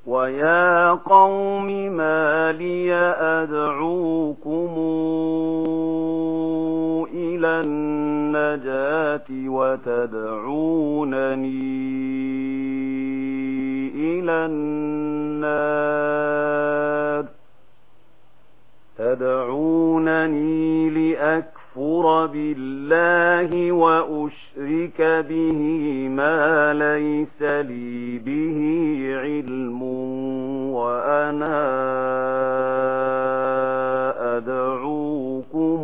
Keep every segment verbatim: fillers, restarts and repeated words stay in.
ويا قوم ما لي أدعوكم إلى النجاة وتدعونني إلى النار تدعونني لأكفر بالله وأشرك به ما ليس لي به علم وأنا أدعوكم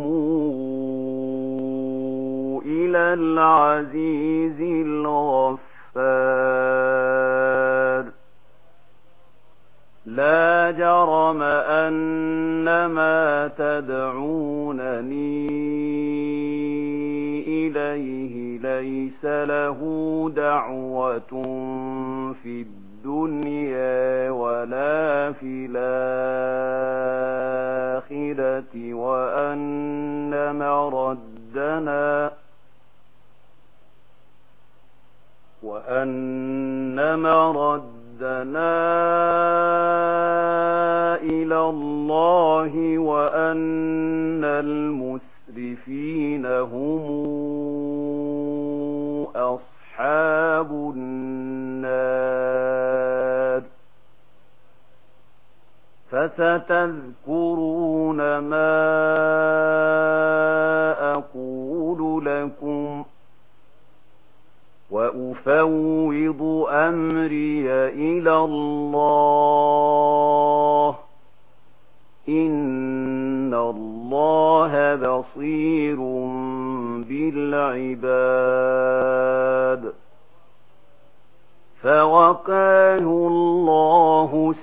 إلى العزيز الغفار لا جرم أن ما تدعونني إليه ليس له دعوة في الدنيا ولا في الآخرة وأن مردنا وأن مردنا إلى الله وأن المسرفين هم أصحاب النار فستذكرون ما أقول لكم وأفوض أمري إلى الله إن الله بصير بالعباد فوقاه الله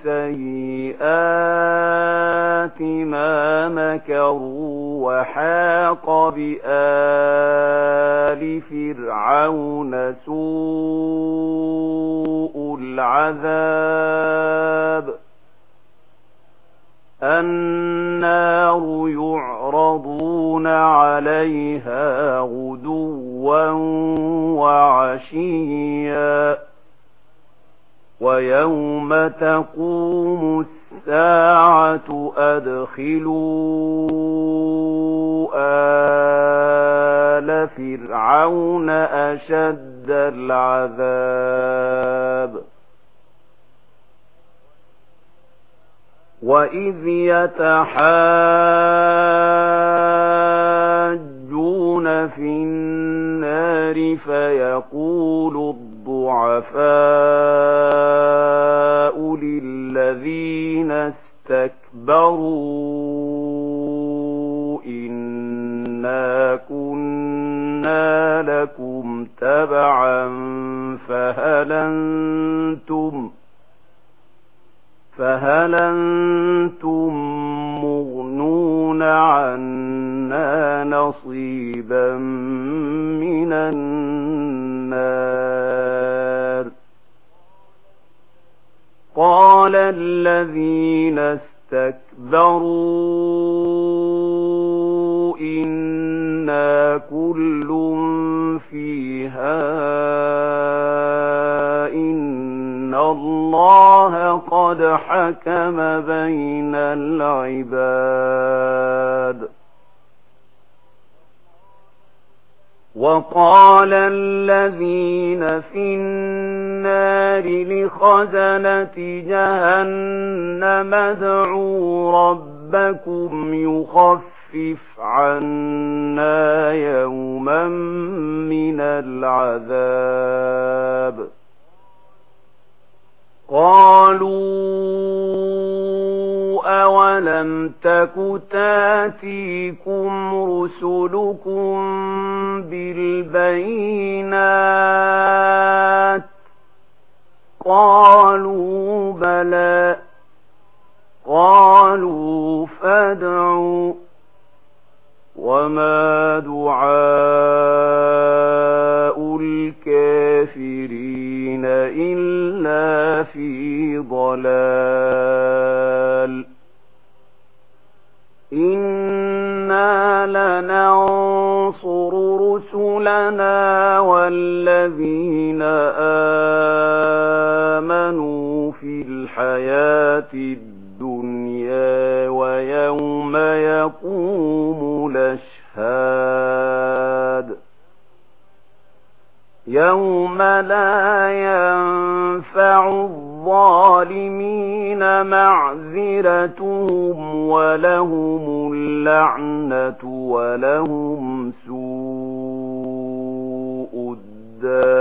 سيئات ما مكروا وحاق بآل فرعون سوء العذاب النار يعرضون عليها غدوا وعشيا ويوم تقوم الساعة أدخلوا آل فرعون أشد العذاب وإذ يتحاجون في النار فيقول الضعفاء للذين استكبروا إنا كنا لكم تبعا فهل أنتم فهل أنتم مغنون عنا نصيبا من النار قال الذين استكبروا إنا كل فيها إن الله قد حكم بين العباد وقال الذين في النار لخزنة جهنم ادعوا ربكم يخفف عنا يوما من العذاب قالوا أولم تك تاتيكم رسلكم بالبينات قالوا بلى قالوا فادعوا وما دعاء الكافرين إلا في ضلال إنا لننصر رسلنا والذين آمنوا في الحياة الدنيا ويوم يقوم الأشهاد يوم لا ينفع الظالمين معذرتهم ولهم اللعنة ولهم سوء الدار.